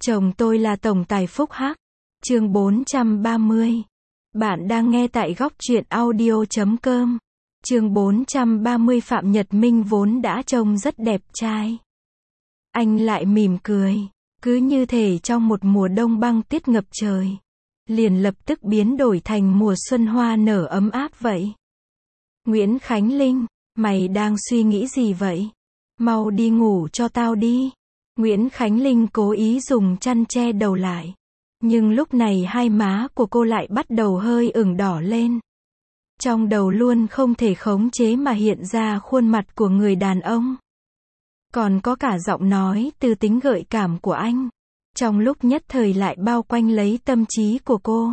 Chồng tôi là tổng tài phúc hắc. Chương 430. Bạn đang nghe tại góc truyện audio.com. Chương 430. Phạm Nhật Minh vốn đã trông rất đẹp trai. Anh lại mỉm cười, cứ như thể trong một mùa đông băng tiết ngập trời, liền lập tức biến đổi thành mùa xuân hoa nở ấm áp vậy. Nguyễn Khánh Linh, mày đang suy nghĩ gì vậy? Mau đi ngủ cho tao đi. Nguyễn Khánh Linh cố ý dùng chăn che đầu lại. Nhưng lúc này hai má của cô lại bắt đầu hơi ửng đỏ lên. Trong đầu luôn không thể khống chế mà hiện ra khuôn mặt của người đàn ông. Còn có cả giọng nói từ tính gợi cảm của anh. Trong lúc nhất thời lại bao quanh lấy tâm trí của cô.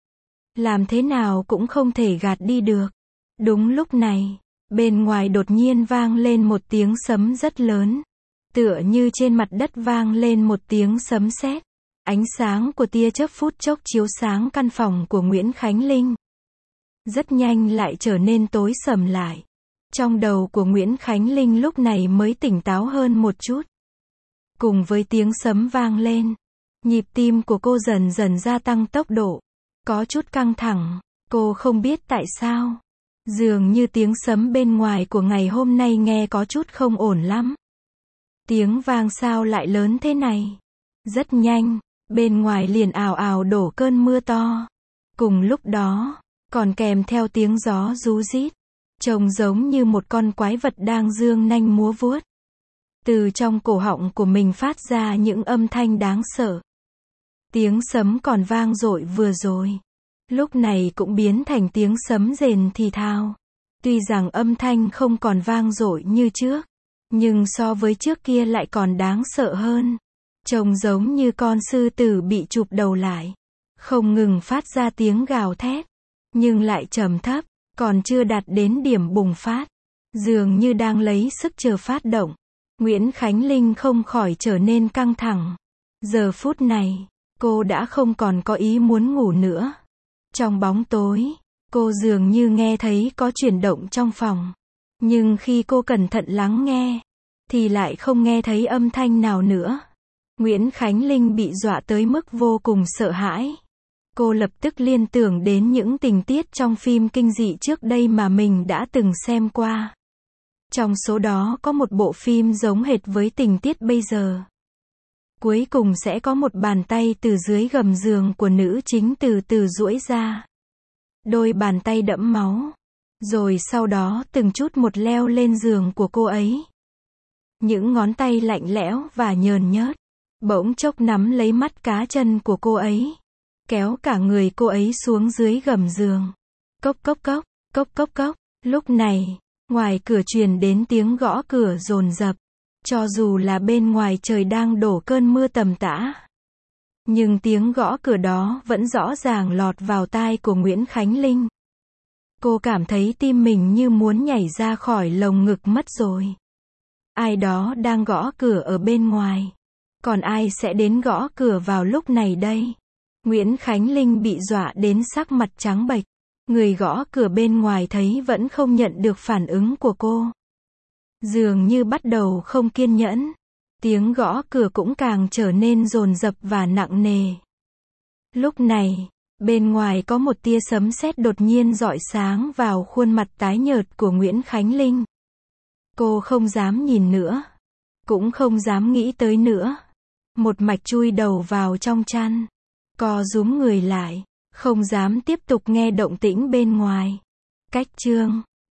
Làm thế nào cũng không thể gạt đi được. Đúng lúc này, bên ngoài đột nhiên vang lên một tiếng sấm rất lớn. Tựa như trên mặt đất vang lên một tiếng sấm sét. Ánh sáng của tia chớp phút chốc chiếu sáng căn phòng của Nguyễn Khánh Linh. Rất nhanh lại trở nên tối sầm lại. Trong đầu của Nguyễn Khánh Linh lúc này mới tỉnh táo hơn một chút. Cùng với tiếng sấm vang lên, nhịp tim của cô dần dần gia tăng tốc độ. Có chút căng thẳng, cô không biết tại sao. Dường như tiếng sấm bên ngoài của ngày hôm nay nghe có chút không ổn lắm. Tiếng vang sao lại lớn thế này? Rất nhanh, bên ngoài liền ào ào đổ cơn mưa to. Cùng lúc đó, còn kèm theo tiếng gió ríu rít, trông giống như một con quái vật đang giương nanh múa vuốt. Từ trong cổ họng của mình phát ra những âm thanh đáng sợ. Tiếng sấm còn vang dội vừa rồi, lúc này cũng biến thành tiếng sấm rền thì thào. Tuy rằng âm thanh không còn vang dội như trước, nhưng so với trước kia lại còn đáng sợ hơn. Trông giống như con sư tử bị chụp đầu lại, không ngừng phát ra tiếng gào thét, nhưng lại trầm thấp, còn chưa đạt đến điểm bùng phát, dường như đang lấy sức chờ phát động. Nguyễn Khánh Linh không khỏi trở nên căng thẳng. Giờ phút này, cô đã không còn có ý muốn ngủ nữa. Trong bóng tối, cô dường như nghe thấy có chuyển động trong phòng. Nhưng khi cô cẩn thận lắng nghe, thì lại không nghe thấy âm thanh nào nữa. Nguyễn Khánh Linh bị dọa tới mức vô cùng sợ hãi. Cô lập tức liên tưởng đến những tình tiết trong phim kinh dị trước đây mà mình đã từng xem qua. Trong số đó có một bộ phim giống hệt với tình tiết bây giờ. Cuối cùng sẽ có một bàn tay từ dưới gầm giường của nữ chính từ từ duỗi ra. Đôi bàn tay đẫm máu. Rồi sau đó từng chút một leo lên giường của cô ấy. Những ngón tay lạnh lẽo và nhờn nhớt, bỗng chốc nắm lấy mắt cá chân của cô ấy. Kéo cả người cô ấy xuống dưới gầm giường. Cốc cốc cốc, cốc cốc cốc. Lúc này, ngoài cửa truyền đến tiếng gõ cửa dồn dập. Cho dù là bên ngoài trời đang đổ cơn mưa tầm tã, nhưng tiếng gõ cửa đó vẫn rõ ràng lọt vào tai của Nguyễn Khánh Linh. Cô cảm thấy tim mình như muốn nhảy ra khỏi lồng ngực mất rồi. Ai đó đang gõ cửa ở bên ngoài. Còn ai sẽ đến gõ cửa vào lúc này đây? Nguyễn Khánh Linh bị dọa đến sắc mặt trắng bệch. Người gõ cửa bên ngoài thấy vẫn không nhận được phản ứng của cô. Dường như bắt đầu không kiên nhẫn. Tiếng gõ cửa cũng càng trở nên dồn dập và nặng nề. Lúc này, bên ngoài có một tia sấm sét đột nhiên rọi sáng vào khuôn mặt tái nhợt của Nguyễn Khánh Linh. Cô không dám nhìn nữa, cũng không dám nghĩ tới nữa. Một mạch chui đầu vào trong chăn, co rúm người lại, không dám tiếp tục nghe động tĩnh bên ngoài. Cách chương